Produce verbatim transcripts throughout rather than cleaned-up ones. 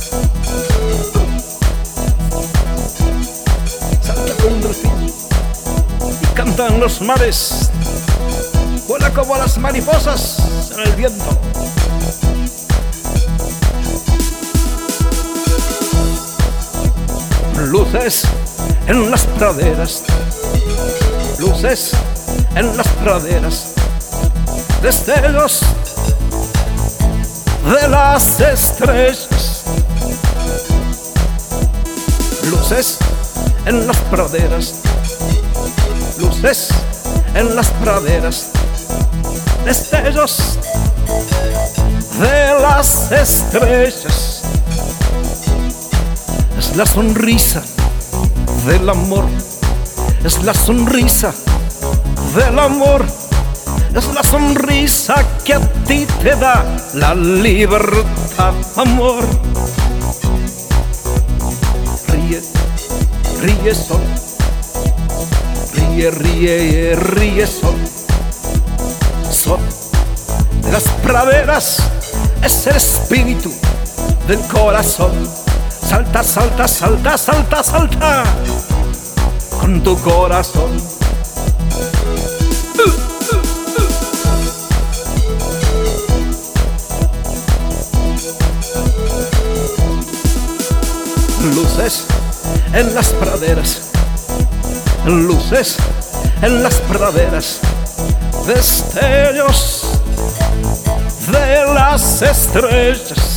Salta como un delfín y canta en los mares. Vuela como las mariposas en el viento. Luces en las praderas, luces en las praderas, destellos de las estrellas. Luces en las praderas, luces en las praderas, destellos de las estrellas. Es la sonrisa del amor, es la sonrisa del amor, es la sonrisa que a ti te da la libertad, amor. Ríe, ríe sol, ríe, ríe, ríe sol. Sol de las praderas es el espíritu del corazón. Salta, salta, salta, salta, salta con tu corazón. Uh, uh, uh. Luces en las praderas, luces en las praderas, destellos de las estrellas.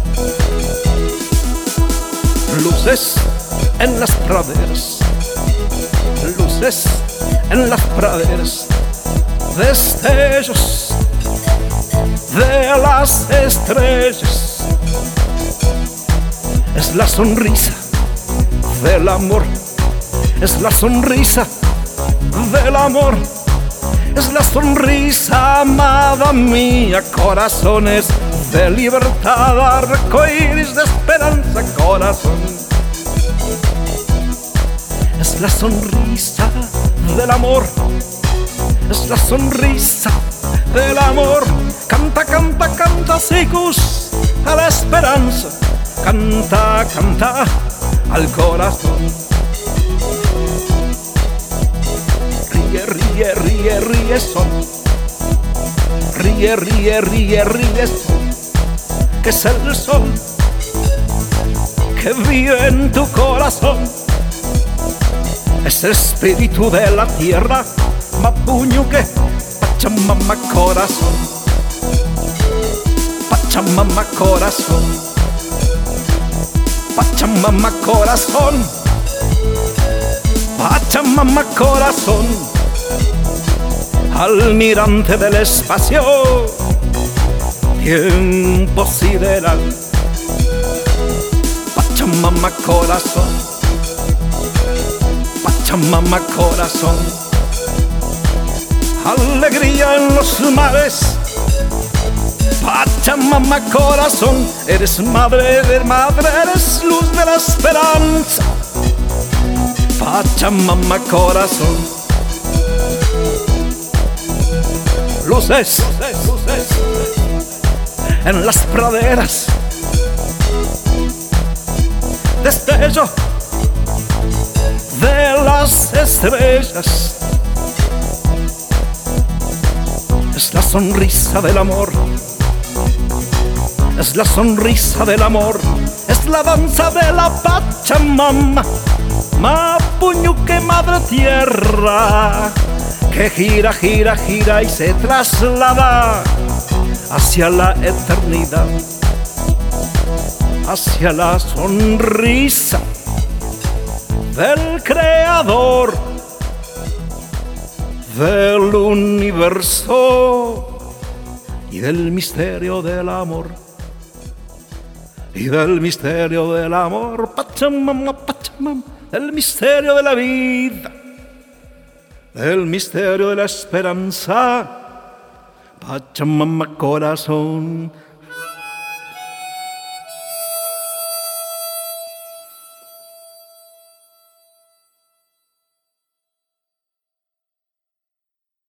Luces en las praderas, luces en las praderas, destellos de las estrellas. Es la sonrisa del amor, es la sonrisa del amor, es la sonrisa, amada mía, corazones de libertad, arcoíris de esperanza, corazón. Es la sonrisa del amor, es la sonrisa del amor. Canta, canta, canta, sigus a la esperanza, canta, canta al corazón. Ríe, ríe, ríe, ríe sol, ríe, ríe, ríe, ríe sol, que es el sol que vive en tu corazón. Es el espíritu de la tierra, Mapuñuque, Pachamama corazón, Pachamama corazón, Pachamama corazón, Pachamama corazón, almirante del espacio, tiempo sideral. Pachamama corazón, Pachamama corazón, alegría en los mares. Pachamama corazón, eres madre de madre, eres luz de la esperanza. Pachamama corazón, luces, luces, luces en las praderas, destello de las estrellas. Es la sonrisa del amor, es la sonrisa del amor, es la danza de la Pachamama, Mapuñuque, madre tierra, que gira, gira, gira y se traslada hacia la eternidad, hacia la sonrisa del creador del universo y del misterio del amor, y del misterio del amor. Pachamama, Pachamama, del misterio de la vida, del misterio de la esperanza. Pachamama corazón,